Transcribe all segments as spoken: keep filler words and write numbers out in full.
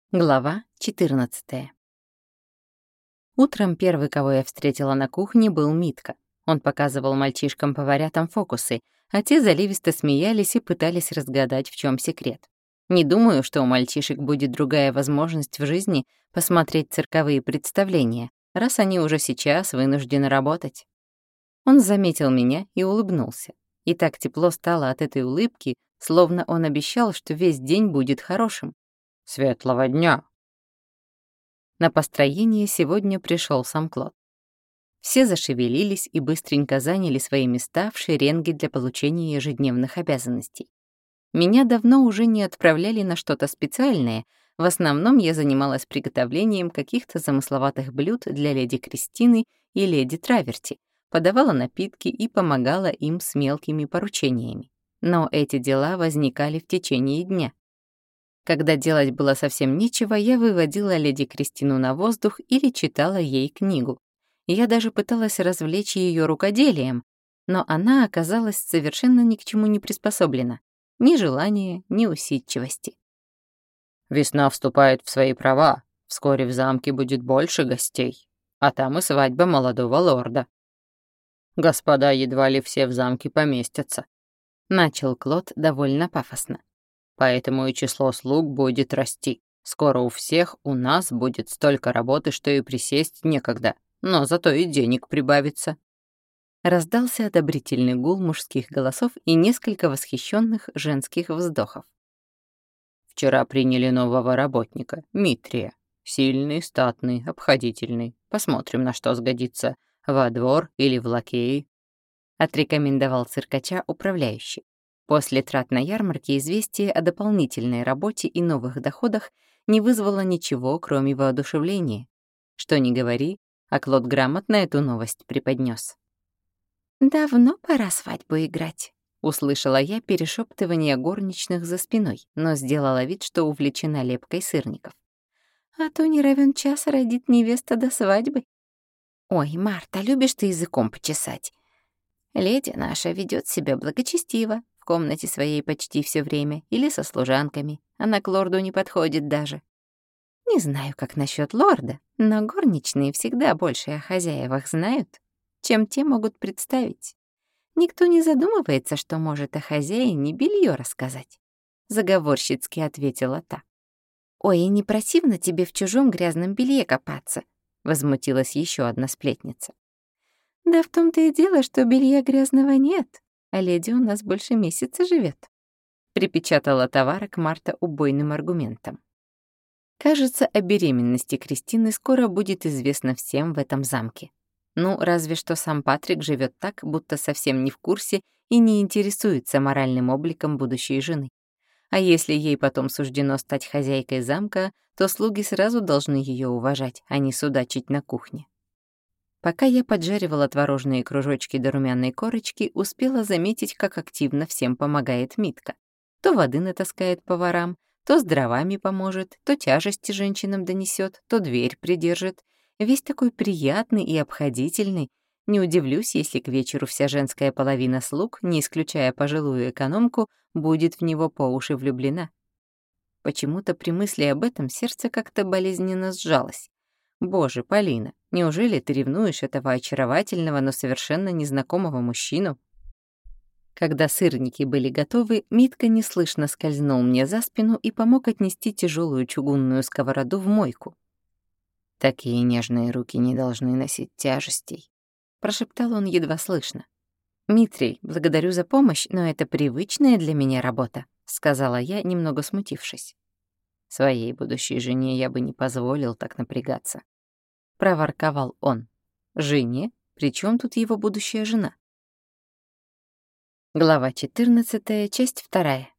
Глава четырнадцатая. Утром первый, кого я встретила на кухне, был Митка. Он показывал мальчишкам-поварятам фокусы, а те заливисто смеялись и пытались разгадать, в чем секрет. Не думаю, что у мальчишек будет другая возможность в жизни посмотреть цирковые представления, раз они уже сейчас вынуждены работать. Он заметил меня и улыбнулся. И так тепло стало от этой улыбки, словно он обещал, что весь день будет хорошим. «Светлого дня!» На построение сегодня пришел сам Клод. Все зашевелились и быстренько заняли свои места в шеренге для получения ежедневных обязанностей. Меня давно уже не отправляли на что-то специальное, в основном я занималась приготовлением каких-то замысловатых блюд для леди Кристины и леди Траверти, подавала напитки и помогала им с мелкими поручениями. Но эти дела возникали в течение дня. Когда делать было совсем нечего, я выводила леди Кристину на воздух или читала ей книгу. Я даже пыталась развлечь ее рукоделием, но она оказалась совершенно ни к чему не приспособлена. Ни желания, ни усидчивости. «Весна вступает в свои права. Вскоре в замке будет больше гостей. А там и свадьба молодого лорда. Господа едва ли все в замке поместятся», — начал Клод довольно пафосно. «Поэтому и число слуг будет расти. Скоро у всех у нас будет столько работы, что и присесть некогда, но зато и денег прибавится». Раздался одобрительный гул мужских голосов и несколько восхищенных женских вздохов. «Вчера приняли нового работника, Митрия. Сильный, статный, обходительный. Посмотрим, на что сгодится. Во двор или в лакеи», — отрекомендовал циркача управляющий. После трат на ярмарке известие о дополнительной работе и новых доходах не вызвало ничего, кроме воодушевления. Что ни говори, а Клод грамотно эту новость преподнес. «Давно пора свадьбу играть», — услышала я перешептывание горничных за спиной, но сделала вид, что увлечена лепкой сырников. «А то не равен час родит невеста до свадьбы». «Ой, Марта, любишь ты языком почесать? Леди наша ведет себя благочестиво, в комнате своей почти все время, или со служанками. Она к лорду не подходит даже. Не знаю, как насчет лорда, но горничные всегда больше о хозяевах знают, чем те могут представить. Никто не задумывается, что может о хозяине белье рассказать», — заговорщицки ответила та. «Ой, и не противно тебе в чужом грязном белье копаться?» — возмутилась еще одна сплетница. «Да в том-то и дело, что белья грязного нет, а леди у нас больше месяца живет», — припечатала товарок Марта убойным аргументом. Кажется, о беременности Кристины скоро будет известно всем в этом замке. Ну, разве что сам Патрик живет так, будто совсем не в курсе и не интересуется моральным обликом будущей жены. А если ей потом суждено стать хозяйкой замка, то слуги сразу должны ее уважать, а не судачить на кухне. Пока я поджаривала творожные кружочки до румяной корочки, успела заметить, как активно всем помогает Митка. То воды натаскает поварам, то с дровами поможет, то тяжести женщинам донесет, то дверь придержит. Весь такой приятный и обходительный. Не удивлюсь, если к вечеру вся женская половина слуг, не исключая пожилую экономку, будет в него по уши влюблена. Почему-то при мысли об этом сердце как-то болезненно сжалось. Боже, Полина, неужели ты ревнуешь этого очаровательного, но совершенно незнакомого мужчину? Когда сырники были готовы, Митка неслышно скользнул мне за спину и помог отнести тяжелую чугунную сковороду в мойку. «Такие нежные руки не должны носить тяжестей», — прошептал он едва слышно. «Митрий, благодарю за помощь, но это привычная для меня работа», — сказала я, немного смутившись. «Своей будущей жене я бы не позволил так напрягаться», — проворковал он. «Жене? При чем тут его будущая жена?» Глава четырнадцатая, часть вторая.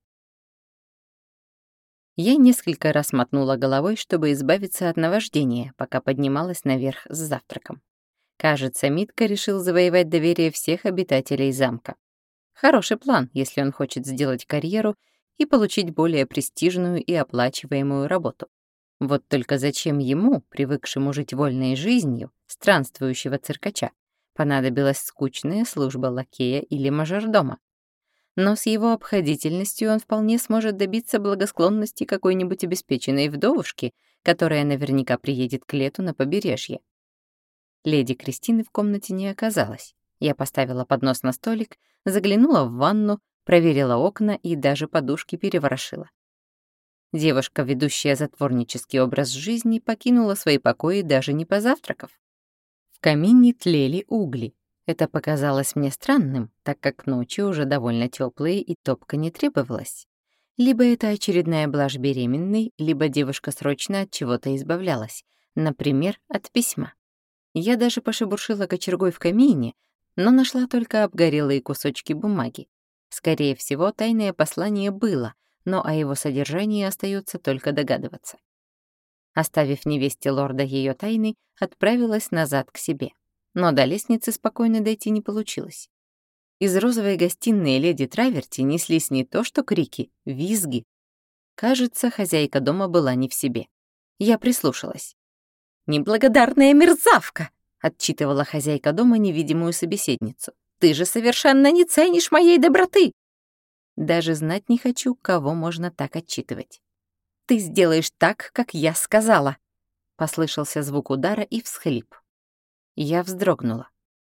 Я несколько раз мотнула головой, чтобы избавиться от наваждения, пока поднималась наверх с завтраком. Кажется, Митка решил завоевать доверие всех обитателей замка. Хороший план, если он хочет сделать карьеру и получить более престижную и оплачиваемую работу. Вот только зачем ему, привыкшему жить вольной жизнью, странствующего циркача, понадобилась скучная служба лакея или мажордома? но с его обходительностью он вполне сможет добиться благосклонности какой-нибудь обеспеченной вдовушки, которая наверняка приедет к лету на побережье. Леди Кристины в комнате не оказалось. Я поставила поднос на столик, заглянула в ванну, проверила окна и даже подушки переворошила. Девушка, ведущая затворнический образ жизни, покинула свои покои, даже не позавтракав. В камине тлели угли. Это показалось мне странным, так как ночи уже довольно теплые и топка не требовалась. Либо это очередная блажь беременной, либо девушка срочно от чего-то избавлялась, например, от письма. Я даже пошебуршила кочергой в камине, но нашла только обгорелые кусочки бумаги. Скорее всего, тайное послание было, но о его содержании остается только догадываться. Оставив невесте лорда ее тайны, отправилась назад к себе. Но до лестницы спокойно дойти не получилось. Из розовой гостиной леди Траверти неслись не то что крики, визги. Кажется, хозяйка дома была не в себе. Я прислушалась. «Неблагодарная мерзавка!» — отчитывала хозяйка дома невидимую собеседницу. «Ты же совершенно не ценишь моей доброты!» Даже знать не хочу, кого можно так отчитывать. «Ты сделаешь так, как я сказала!» Послышался звук удара и всхлип. Я вздрогнула.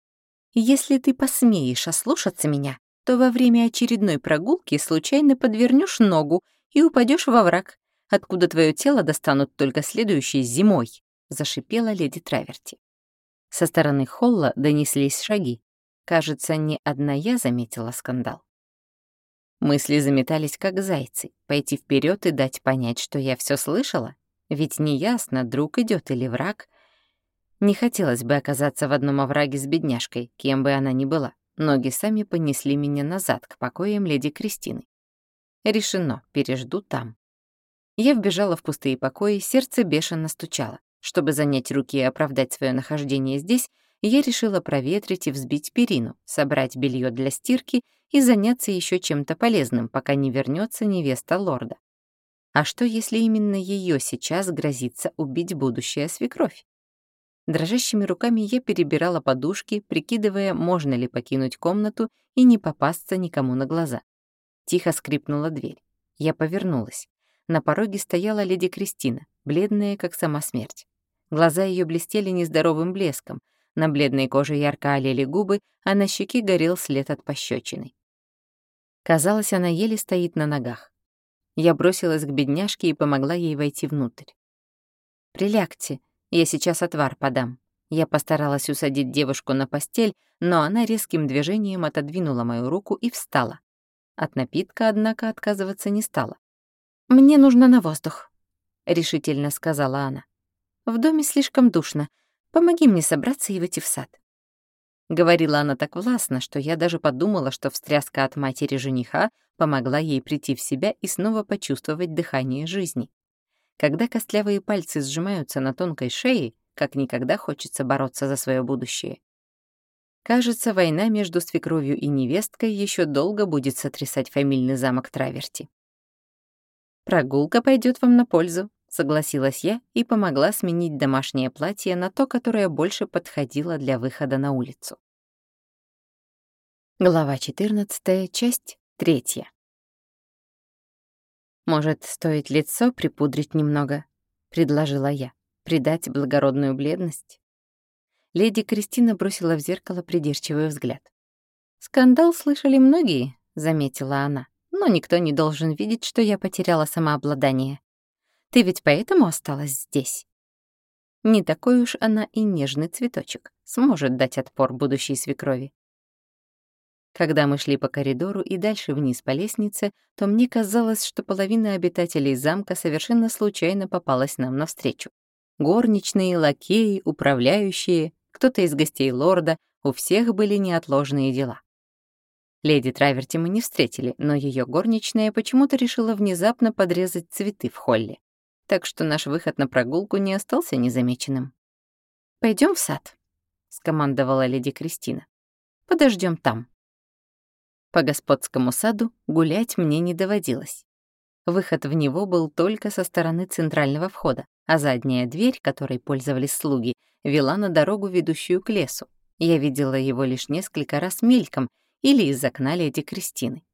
«Если ты посмеешь ослушаться меня, то во время очередной прогулки случайно подвернешь ногу и упадешь во враг, откуда твое тело достанут только следующей зимой», — зашипела леди Траверти. Со стороны холла донеслись шаги. Кажется, не одна я заметила скандал. Мысли заметались, как зайцы. Пойти вперед и дать понять, что я все слышала? Ведь неясно, друг идет или враг. Не хотелось бы оказаться в одном овраге с бедняжкой, кем бы она ни была. Ноги сами понесли меня назад, к покоям леди Кристины. Решено, пережду там. Я вбежала в пустые покои, сердце бешено стучало. Чтобы занять руки и оправдать свое нахождение здесь, я решила проветрить и взбить перину, собрать белье для стирки и заняться еще чем-то полезным, пока не вернется невеста лорда. А что, если именно ее сейчас грозится убить будущая свекровь? Дрожащими руками я перебирала подушки, прикидывая, можно ли покинуть комнату и не попасться никому на глаза. Тихо скрипнула дверь. Я повернулась. На пороге стояла леди Кристина, бледная, как сама смерть. Глаза ее блестели нездоровым блеском, на бледной коже ярко олели губы, а на щеке горел след от пощечины. Казалось, она еле стоит на ногах. Я бросилась к бедняжке и помогла ей войти внутрь. «Прилягте, я сейчас отвар подам». Я постаралась усадить девушку на постель, но она резким движением отодвинула мою руку и встала. От напитка, однако, отказываться не стала. «Мне нужно на воздух», — решительно сказала она. «В доме слишком душно. Помоги мне собраться и выйти в сад». Говорила она так властно, что я даже подумала, что встряска от матери жениха помогла ей прийти в себя и снова почувствовать дыхание жизни. Когда костлявые пальцы сжимаются на тонкой шее, как никогда хочется бороться за свое будущее. Кажется, война между свекровью и невесткой еще долго будет сотрясать фамильный замок Траверти. «Прогулка пойдет вам на пользу», — согласилась я и помогла сменить домашнее платье на то, которое больше подходило для выхода на улицу. Глава четырнадцатая, часть третья. «Может, стоит лицо припудрить немного?» — предложила я. «Придать благородную бледность?» Леди Кристина бросила в зеркало придирчивый взгляд. «Скандал слышали многие», — заметила она, «но никто не должен видеть, что я потеряла самообладание. Ты ведь поэтому осталась здесь?» Не такой уж она и нежный цветочек, сможет дать отпор будущей свекрови. Когда мы шли по коридору и дальше вниз по лестнице, то мне казалось, что половина обитателей замка совершенно случайно попалась нам навстречу. Горничные, лакеи, управляющие, кто-то из гостей лорда, у всех были неотложные дела. Леди Траверти мы не встретили, но ее горничная почему-то решила внезапно подрезать цветы в холле. Так что наш выход на прогулку не остался незамеченным. «Пойдем в сад», — скомандовала леди Кристина. «Подождем там». По господскому саду гулять мне не доводилось. Выход в него был только со стороны центрального входа, а задняя дверь, которой пользовались слуги, вела на дорогу, ведущую к лесу. Я видела его лишь несколько раз мельком или из окна леди Кристины.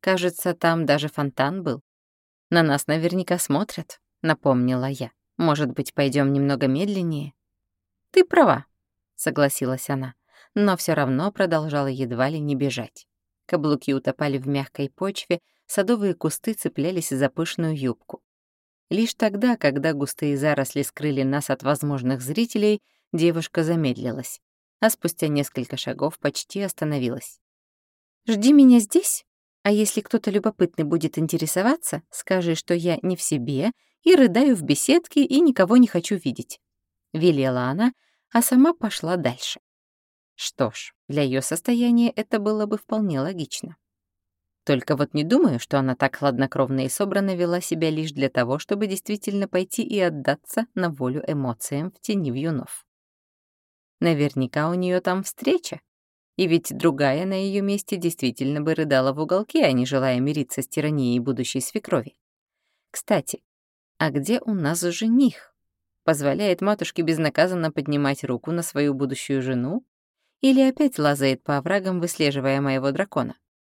Кажется, там даже фонтан был. На нас наверняка смотрят, напомнила я. Может быть, пойдем немного медленнее? Ты права, согласилась она, но все равно продолжала едва ли не бежать. Каблуки утопали в мягкой почве, садовые кусты цеплялись за пышную юбку. Лишь тогда, когда густые заросли скрыли нас от возможных зрителей, девушка замедлилась, а спустя несколько шагов почти остановилась. «Жди меня здесь, а если кто-то любопытный будет интересоваться, скажи, что я не в себе и рыдаю в беседке и никого не хочу видеть», — велела она, а сама пошла дальше. Что ж, для ее состояния это было бы вполне логично. Только вот не думаю, что она так хладнокровно и собранно вела себя лишь для того, чтобы действительно пойти и отдаться на волю эмоциям в тени вьюнов. Наверняка у нее там встреча, и ведь другая на ее месте действительно бы рыдала в уголке, а не желая мириться с тиранией будущей свекрови. Кстати, а где у нас жених? Позволяет матушке безнаказанно поднимать руку на свою будущую жену? Или опять лазает по оврагам, выслеживая моего дракона?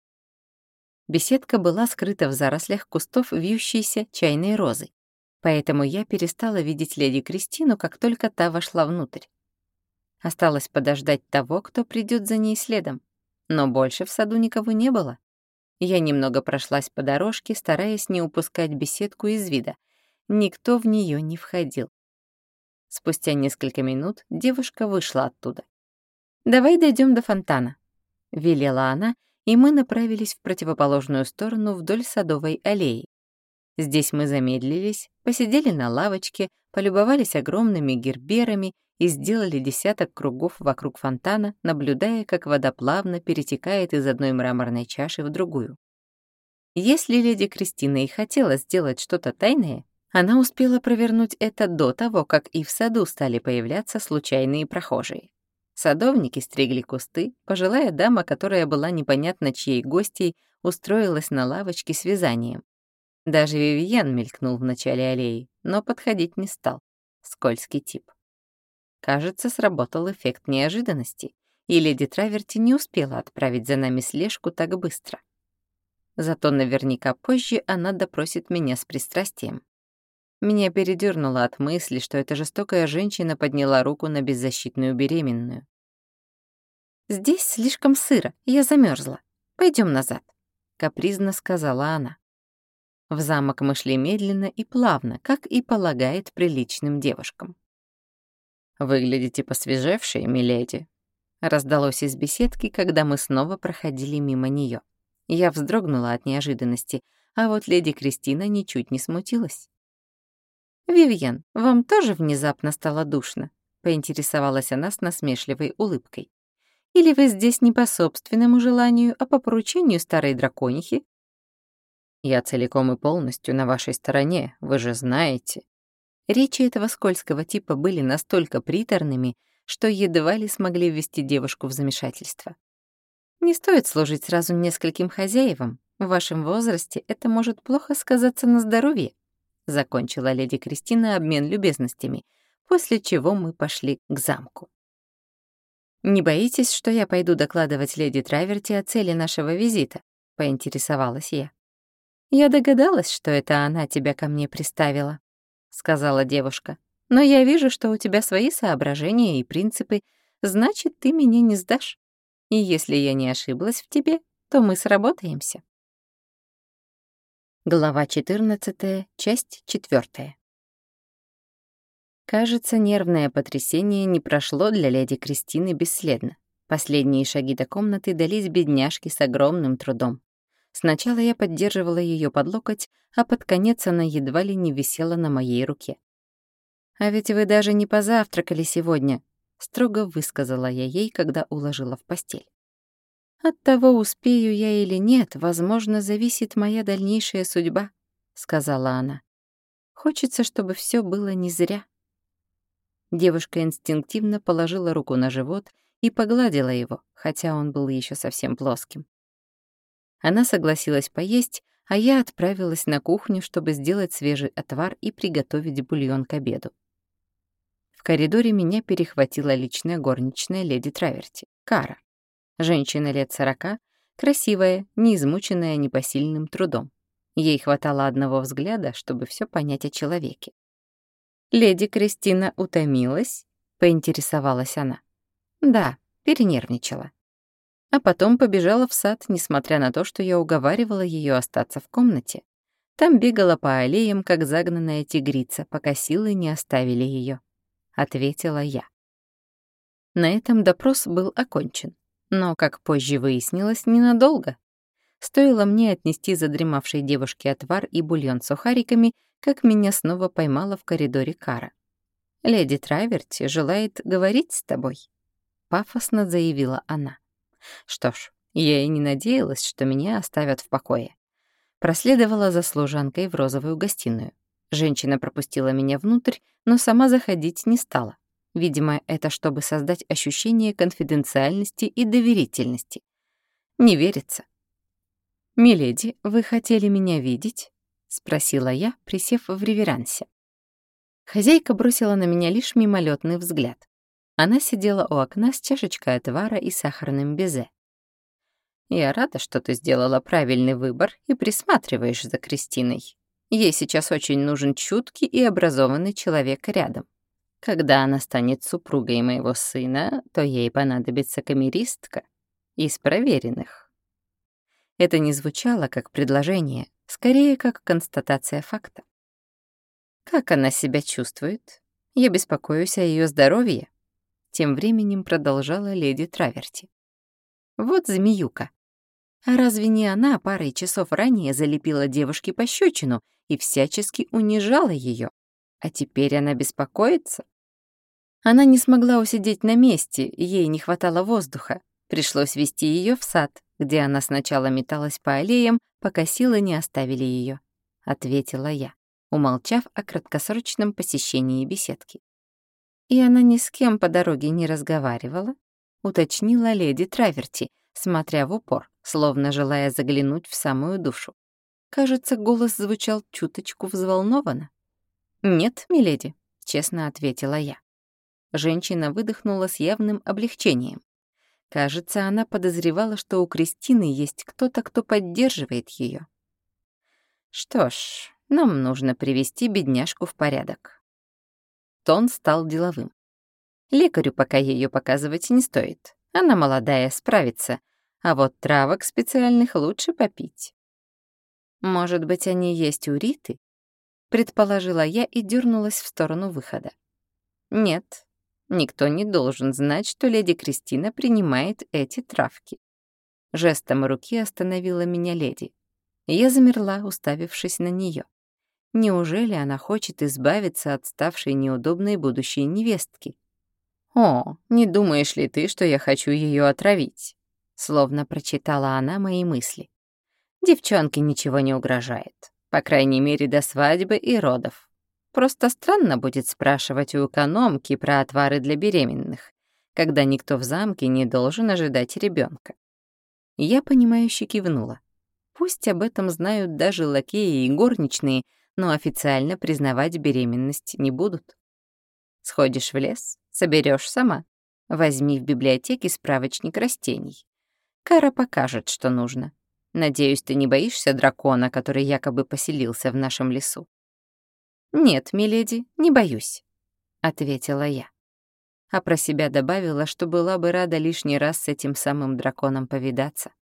Беседка была скрыта в зарослях кустов вьющейся чайной розы, поэтому я перестала видеть леди Кристину, как только та вошла внутрь. Осталось подождать того, кто придет за ней следом, но больше в саду никого не было. Я немного прошлась по дорожке, стараясь не упускать беседку из вида. Никто в нее не входил. Спустя несколько минут девушка вышла оттуда. «Давай дойдем до фонтана», — велела она, и мы направились в противоположную сторону вдоль садовой аллеи. Здесь мы замедлились, посидели на лавочке, полюбовались огромными герберами и сделали десяток кругов вокруг фонтана, наблюдая, как вода плавно перетекает из одной мраморной чаши в другую. Если леди Кристина и хотела сделать что-то тайное, она успела провернуть это до того, как и в саду стали появляться случайные прохожие. Садовники стригли кусты, пожилая дама, которая была непонятно чьей гостьей, устроилась на лавочке с вязанием. Даже Вивьен мелькнул в начале аллеи, но подходить не стал. Скользкий тип. Кажется, сработал эффект неожиданности, и леди Траверти не успела отправить за нами слежку так быстро. Зато наверняка позже она допросит меня с пристрастием. Меня передёрнуло от мысли, что эта жестокая женщина подняла руку на беззащитную беременную. «Здесь слишком сыро, я замерзла. Пойдем назад», — капризно сказала она. В замок мы шли медленно и плавно, как и полагает приличным девушкам. «Выглядите посвежевшей, миледи», — раздалось из беседки, когда мы снова проходили мимо неё. Я вздрогнула от неожиданности, а вот леди Кристина ничуть не смутилась. «Вивьен, вам тоже внезапно стало душно?» — поинтересовалась она с насмешливой улыбкой. «Или вы здесь не по собственному желанию, а по поручению старой драконихи?» «Я целиком и полностью на вашей стороне, вы же знаете». Речи этого скользкого типа были настолько приторными, что едва ли смогли ввести девушку в замешательство. «Не стоит служить сразу нескольким хозяевам. В вашем возрасте это может плохо сказаться на здоровье», — закончила леди Кристина обмен любезностями, после чего мы пошли к замку. «Не боитесь, что я пойду докладывать леди Траверти о цели нашего визита?» — поинтересовалась я. «Я догадалась, что это она тебя ко мне приставила», — сказала девушка. «Но я вижу, что у тебя свои соображения и принципы, значит, ты меня не сдашь. И если я не ошиблась в тебе, то мы сработаемся». Глава четырнадцатая, часть четвёртая. Кажется, нервное потрясение не прошло для леди Кристины бесследно. Последние шаги до комнаты дались бедняжке с огромным трудом. Сначала я поддерживала ее под локоть, а под конец она едва ли не висела на моей руке. «А ведь вы даже не позавтракали сегодня», — строго высказала я ей, когда уложила в постель. «От того, успею я или нет, возможно, зависит моя дальнейшая судьба», — сказала она. «Хочется, чтобы все было не зря». Девушка инстинктивно положила руку на живот и погладила его, хотя он был еще совсем плоским. Она согласилась поесть, а я отправилась на кухню, чтобы сделать свежий отвар и приготовить бульон к обеду. В коридоре меня перехватила личная горничная леди Траверти, Кара. Женщина лет сорока, Красивая, не измученная непосильным трудом. Ей хватало одного взгляда, чтобы все понять о человеке. «Леди Кристина утомилась?» — поинтересовалась она. «Да, перенервничала». А потом побежала в сад, несмотря на то, что я уговаривала ее остаться в комнате. Там бегала по аллеям, как загнанная тигрица, пока силы не оставили ее. Ответила я. На этом допрос был окончен. Но, как позже выяснилось, ненадолго. Стоило мне отнести задремавшей девушке отвар и бульон с сухариками, как меня снова поймала в коридоре Кара. «Леди Траверти желает говорить с тобой», — пафосно заявила она. Что ж, я и не надеялась, что меня оставят в покое. Проследовала за служанкой в розовую гостиную. Женщина пропустила меня внутрь, но сама заходить не стала. Видимо, это чтобы создать ощущение конфиденциальности и доверительности. Не верится. «Миледи, вы хотели меня видеть?» — спросила я, присев в реверансе. Хозяйка бросила на меня лишь мимолетный взгляд. Она сидела у окна с чашечкой отвара и сахарным безе. «Я рада, что ты сделала правильный выбор и присматриваешь за Кристиной. Ей сейчас очень нужен чуткий и образованный человек рядом. Когда она станет супругой моего сына, то ей понадобится камеристка из проверенных». Это не звучало как предложение, скорее как констатация факта. «Как она себя чувствует? Я беспокоюсь о ее здоровье», — тем временем продолжала леди Траверти. «Вот змеюка. А разве не она парой часов ранее залепила девушке пощечину и всячески унижала ее? А теперь она беспокоится?» Она не смогла усидеть на месте, ей не хватало воздуха. Пришлось вести ее в сад, где она сначала металась по аллеям, пока силы не оставили ее, ответила я, умолчав о краткосрочном посещении беседки. «И она ни с кем по дороге не разговаривала?» — уточнила леди Траверти, смотря в упор, словно желая заглянуть в самую душу. Кажется, голос звучал чуточку взволнованно. «Нет, миледи», — честно ответила я. Женщина выдохнула с явным облегчением. Кажется, она подозревала, что у Кристины есть кто-то, кто поддерживает ее. «Что ж, нам нужно привести бедняжку в порядок». Тон стал деловым. «Лекарю пока ее показывать не стоит. Она молодая, справится. А вот травок специальных лучше попить». «Может быть, они есть у Риты?» — предположила я и дернулась в сторону выхода. «Нет, никто не должен знать, что леди Кристина принимает эти травки». Жестом руки остановила меня леди. Я замерла, уставившись на нее. Неужели она хочет избавиться от ставшей неудобной будущей невестки? «О, не думаешь ли ты, что я хочу ее отравить?» Словно прочитала она мои мысли. «Девчонке ничего не угрожает, по крайней мере, до свадьбы и родов. Просто странно будет спрашивать у экономки про отвары для беременных, когда никто в замке не должен ожидать ребенка». Я понимающе кивнула. Пусть об этом знают даже лакеи и горничные, но официально признавать беременность не будут. Сходишь в лес, соберешь сама. Возьми в библиотеке справочник растений. Кара покажет, что нужно. Надеюсь, ты не боишься дракона, который якобы поселился в нашем лесу?» «Нет, миледи, не боюсь», — ответила я. А про себя добавила, что была бы рада лишний раз с этим самым драконом повидаться.